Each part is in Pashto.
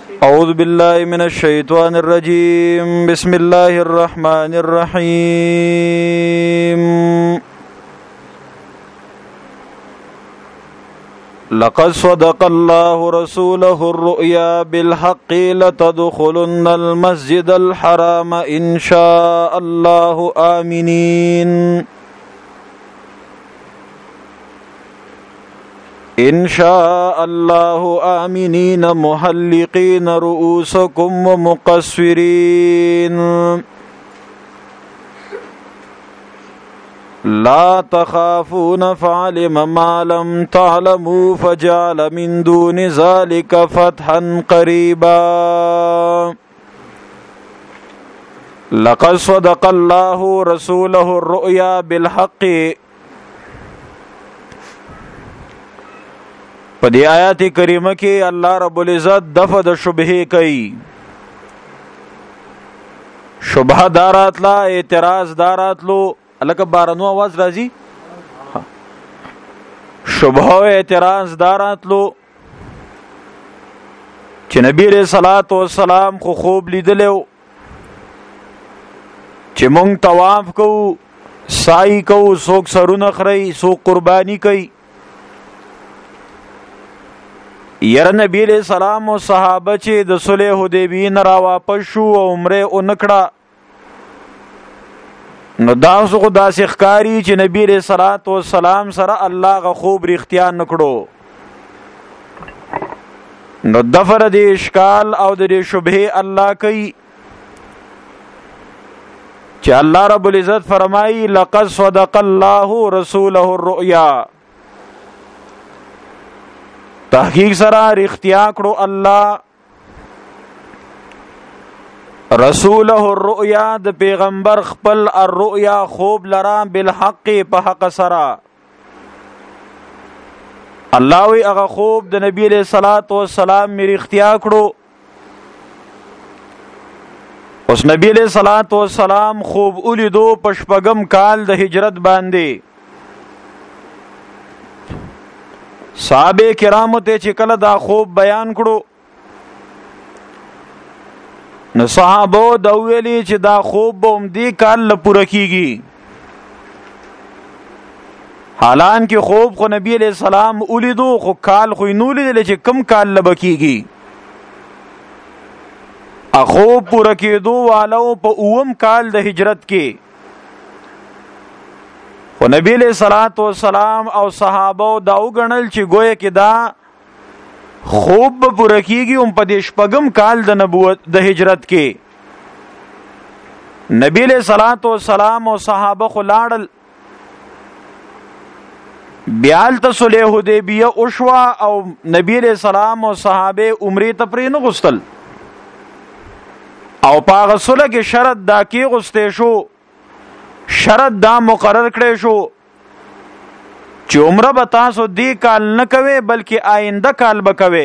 أعوذ بالله من الشيطان الرجيم بسم الله الرحمن الرحيم لقد صدق الله رسوله الرؤيا بالحق لتدخلن المسجد الحرام إن شاء الله آمنين إن شاء الله آمنين محلقين رؤوسكم ومقصرين لا تخافون فعلم ما لم تعلموا فجعل من دون ذلك فتحا قريبا لقد صدق الله رسوله الرؤيا بالحق. په دې آیات کریمه کې الله رب العزت دفع د شبهه کوي. شبهه دارات لا اعتراض دارات لو الکه بارنو आवाज راځي. شبهه او اعتراض دارات لو چې نبی رسول صلوات و سلام خو خوب لیدلو چې مونږ طواف کوو سعی کوو څوک سرونه خړی څوک قرباني کوي. یره نبی علیہ السلام او صحابه چې د صلح حدیبیه نه را واپس شو او عمره اونکړه نو دا څو داسې ښکاری چې نبی علیہ الصلوۃ والسلام سره الله غ خوب اختیار نکړو. نو دفر د اشکال او د شبهه الله کوي چې الله رب العزت فرمایي لقد صدق الله رسوله الرؤيا. تحقیق سره رښتیا کړو الله رسوله الرؤيا د پیغمبر خپل الرؤيا خوب لرا بالحق په حق سره. الله وی هغه خوب د نبی علیہ الصلوۃ والسلام می رښتیا کړو. اوس نبی علیہ الصلوۃ والسلام خوب ولیدو پشپغم کال د هجرت باندې. صحابه کرامو ته چې کله دا خوب بیان کړو نو صحابه دا ویلي چې دا خوب به هم دې کال له پوره کیږي. حالان کې خوب خو نبی علیہ السلام ولیدو خو کال خو نو لیدل چې کم کال له بکیږي. ا خوب پوره کېدو والو په اوم کال د هجرت کې و نبی علیہ الصلوۃ والسلام او صحابه دا وګڼل چې گویا کې دا خوب به پوره کیږي هم په دې شپږم کال د نبوت د هجرت کې. نبی علیہ الصلوۃ والسلام او صحابه خو لاړل بیال ته صلح حدیبیه او شوا او نبی علیہ السلام او صحابه عمره ته پرې نه غوستل او پاغه صلح کې شرط دا کې غوسته شو شرط دا مقرر کړی شو چې عمره به تاسو دی کال نه کوي بلکې آینده کال به کوي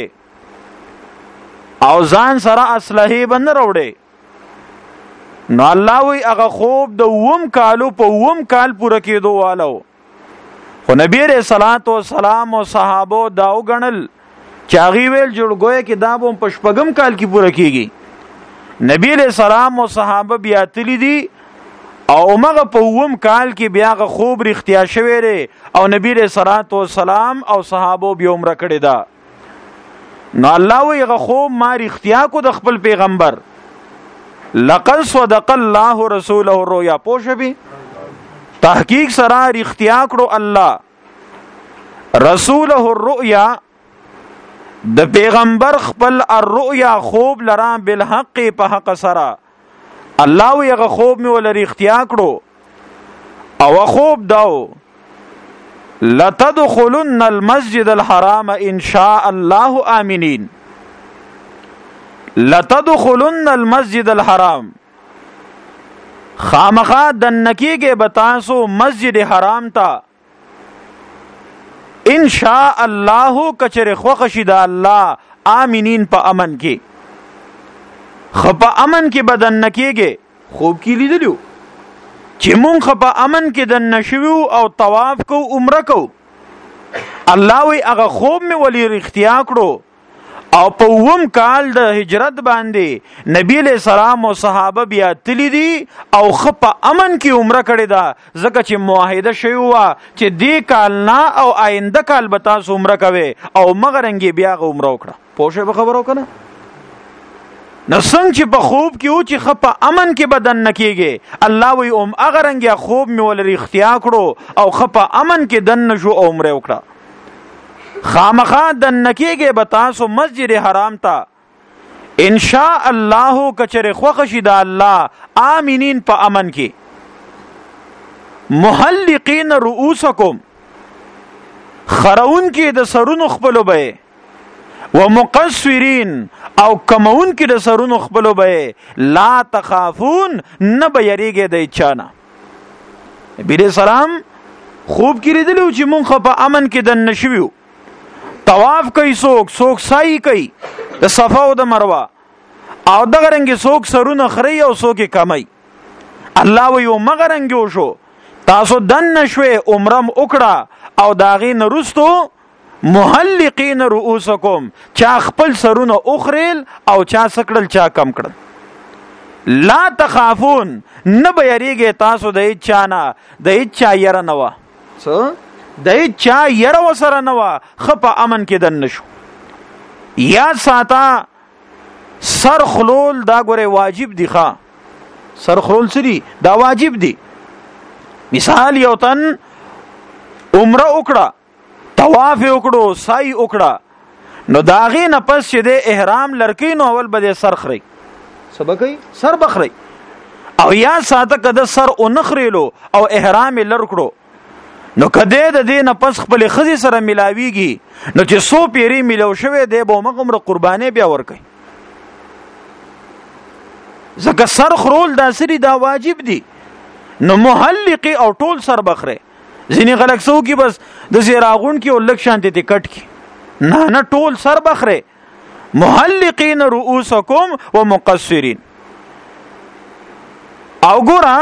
او ځان سره اسلحه به نه راوړي. نو الله وی هغه خوب د ووم کالو په ووم کال پوره کېدو والو خو نبی رسول صلوات و سلام او صحابه دا وګڼل چې هغه ویل جوړ ګویا کې دا به په شپږم کال کې پوره کیږي. نبی رسول سلام او صحابه بیا تللی دي او مغه په ووم کال کې بیا غ خوب رښتیا شوی دی او نبی رسول صلوات و سلام او صحابه بیا عمره کړی دا. نو الله وی غ خوب ما رښتیا کو د خپل پیغمبر لقد صدق الله رسوله الرؤيا. پوښبي تحقیق سره رښتیا کړو الله رسوله الرؤيا د پیغمبر خپل الرؤيا خوب لرا بالحق په حق سره. الله وی هغه خوب می ول رښتیا کړو او خوب داو لتدخلن المسجد الحرام ان شاء الله آمنين. لتدخلن المسجد الحرام خامخا دنکی کې بتاسو مسجد حرام تا ان شاء الله کچره خوښی د الله آمنین په امن کې خپا امن کې بدن نکېږي. خوب کې لیدلو چې مونږ خپا امن کې دن نشو او طواف کو عمره کو الله وی هغه خوب می ولی اختیار کړو او په وم کال د هجرت باندې نبی علیہ السلام او صحابه بیا تلی دي او خپ امن کې عمره کړی دا ځکه چې معاهده شوی و چې دې کال نه او آینده کال به تاسو عمره کوي او مغرنګي بیا عمره وکړه. پوښه به خبرو کنه نو څنګه چې په خوب کې او چې خپ امن کې بدن نکېږي الله وی اغرنګي خوب می ول اختیا کړو او خپ امن کې دن نشو عمره وکړه. خامخا دن نکیږي به تاسو مسجد حرام ته ان شاء الله کچره خوښ شي د الله امنین په امن کې محلقین رؤوسکم خرون کې د سرونو خپلو به ومقصرین او کمون کې د سرونو خپلو به لا تخافون نه به یریږي د چانه. نبی رسول الله خوب کې لیدلو چې مونږ په امن کې دن نشویو طواف کوي څوک سای کوي د صفا او د مروه او دغه رنګ څوک سرونه خري او څوک کمای. الله ویو مغرنګو شو تاسو دن نشوي عمرم وکړه او داغي نرستو محلقین رؤوسکم چا خپل سرونه اخریل او چا سکړل چا کم کړل. لا تخافون نه بیریږي تاسو د چانه د چا ير نه و څه د چا ير وسره نه و خپ امن کې دن نشو. یا ساته سر خلول دا ګوره واجب دی ښا سر خلول سری دا واجب دی. مثال یو تن عمره وکړه طواف وکړو سعی وکړه نو داغې نه پس چې د احرام لړکې نو اول به سر خري سبقي سر بخري او یا ساته کده سر او نخریلو او احرام لړکړو نو کده د دې نه پس خپل خزي سره ملاويږي نو چې سو پیری ملو شوه دی به مغمر قرباني بیا ور کوي. زکه سر خرول دا سری دا واجب دی. نو محلقي او ټول سر بخره ځینې خلک سو کی بس د زیراغون کی او لک شانته ته کټ کی نه ټول سر بخره محلقین رؤوسکم ومقصرین. او ګورا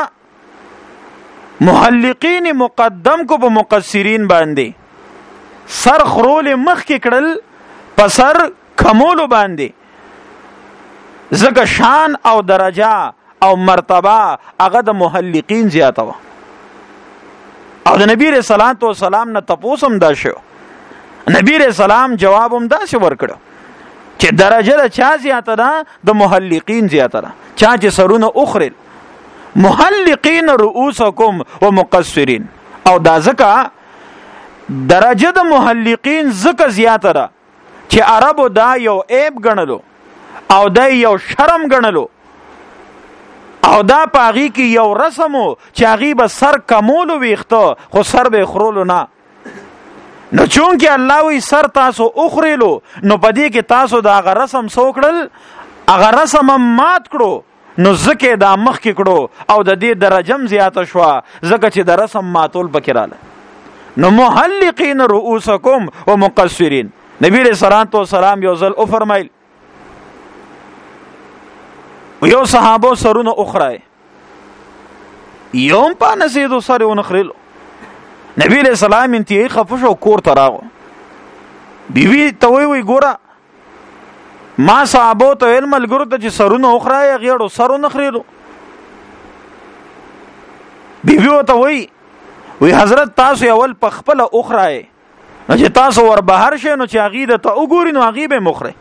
محلقین مقدم کو په مقصرین باندې سر خرول مخ کې کړل پسر کمولو باندې زګه شان او درجه او مرتبه هغه د محلقین زیاته و. او د نبی رسول الله سلام نه تپوسم دا شو نبی رسول الله جواب هم دا شو ورکړو چې درجه د چا زیاته ده د محلقین زیاته ده چا چې سرونه اخرل محلقین رؤوسکم ومقصرین. او دا زکه درجه د محلقین زکه زیاته ده چې عربو دا یو عیب ګڼلو او دا یو شرم ګڼلو او دا پاغي کې یو رسمو چې هغه به سر کمولو ویخته خو سر به خرولو نه. نو چون کې الله وی سر تاسو اخریلو نو پدې کې تاسو دا هغه رسم سوکړل هغه رسم مات کړو نو زکه دا مخ کې کړو او د دې درجم زیاته شو زکه چې د رسم ماتول بکراله. نو محلقین رؤوسکم ومقصرین. نبی رسول الله سلام یو ځل او فرمایل یو صحابه سرونه اخرای یوم په نسیدو سرونه خریلو نبی علیہ السلام انتهایی خفشو کور تراغو بیوی توی ګوره ما صحابه ته علم الګرو ته چې سرونه اخرای غیړو سرونه خریلو بیوی ته وی حضرت تاسو اول په خپل اخرای نو چې تاسو ور بهر شئ نو چې عقیده ته وګورئ نو عقیده مخره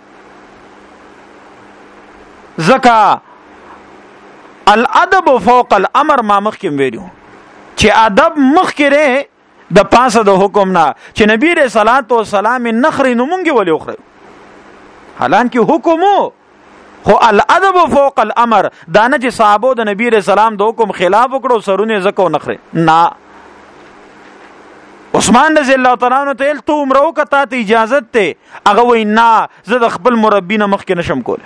زکا الادب فوق الامر ما مخکم ویلو چې ادب مخکره د پاسه د حکم نه چې نبی رسول الله سلام نخري نو مونږ ولې اخره حالانکه حکمو خو الادب فوق الامر دانه چې صحابه د نبی رسول الله د حکم خلاف وکړو سرونه زکو نخره نه. عثمان رضی الله تعالی عنہ ته تو عمره وکړه ته اجازه ته هغه وای نه زه د خپل مربی نه مخ کې نشم کول.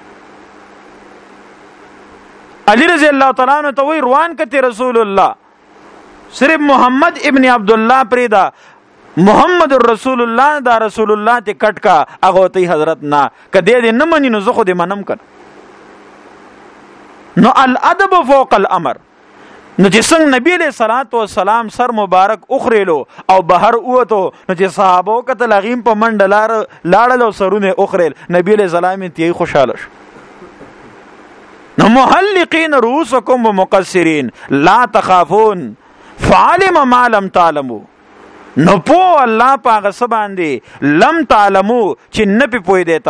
علی رضی الله تعالی عنہ ته وی روان کته رسول الله صرف محمد ابن عبد الله پریدا محمد رسول الله دا رسول الله ته کټ کا هغه ته حضرت نه کدی دې نه منی نو زه خو دې منم کړ. نو الادب فوق الامر نو چې څنګه نبی علیہ الصلوۃ والسلام سر مبارک اخریلو او بهر اوتو نو چې صحابه کته لغیم په منډلار لاړل او سرونه اخریل نبی علیہ السلام تی خوشاله شو نو محلقین رؤوسکم ومقصرین لا تخافون فعلم ما لم تعلموا نو پو الله پاغه سباندې لم تعلموا چې نه پوي دی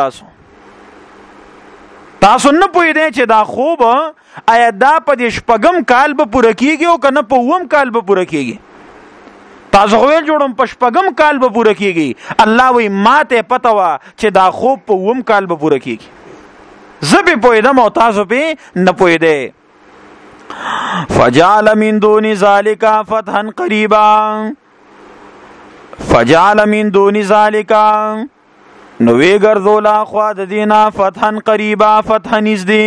تاسو نه پوي دی چې دا خوب آیا دا په دې شپږم کال به پوره کیږي او کنه په اوم کال به پوره کیږي تاسو خو جوړم په شپږم کال به پوره کیږي الله وی ماته پته وا چې دا خوب په اوم کال به پوره کیږي زبې پوي دم او تاسو په نه پوي دی فجعل من دون ذلك فتحا قريبا فجعل من دون ذلك نو وی ګرځولا خوا د دینا فتحا قریبا فتح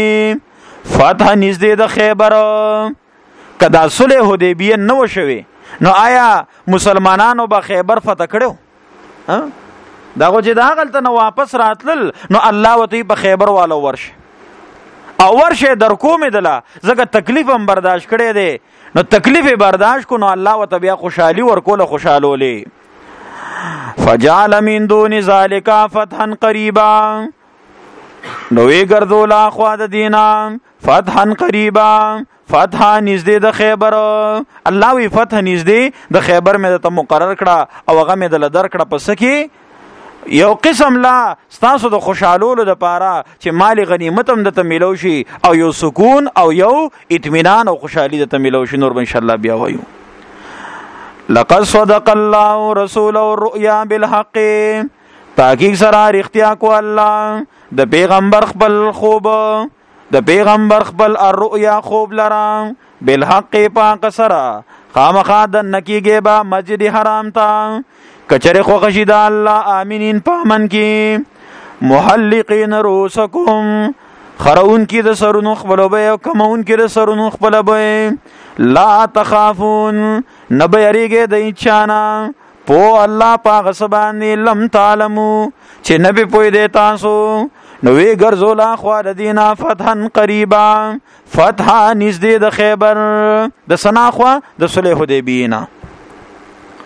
نږدې د خیبر کدا صلح حدیبیه نو شوي نو آیا مسلمانانو به خیبر فتح کړو دا غو چې دا غلطه نو واپس راتلل نو الله وتی په خیبر والو ورشه او ورشه در کومه دله زګه تکلیف هم برداشت کړي دي نو تکلیف برداشت کو نو الله وت بیا خوشحالي ورکول خوشالولې فجعل من دون ذلك فتحا قريبا نو وی ګرځولا خوا د دینا فتحا قريبا فتح نږدې د خیبر الله وی فتح نږدې د خیبر مې ته مقرر کړه او هغه مې دل در کړه پس کې یو قسم لا ستاسو د خوشالولو د پاره چې مال غنیمت هم د تملو شي او یو سکون او یو اطمینان او خوشحالي د تملو شي نور ان شاء الله بیا وایو لقد صدق الله رسوله الرؤيا بالحق تحقیق سره اختیا کو الله د پیغمبر خپل خوب د پیغمبر خپل الرؤيا خوب لرا بالحق پاک سره خامخا د نکیږي با مسجد حرام تا کچره خو غشید الله امینین پامن کی محلقین رؤوسکم خرون کی د سرونو خپل به او کمون کی د سرونو خپل به لا تخافون نبیریږي د چانا پو الله پاک سبحانه لم تعلمو چې نبی پوی دی تاسو نو وی ګرځولا خو د دینا فتحا قریبا فتح نږدې د خیبر د سنا خو د صلح حدیبیه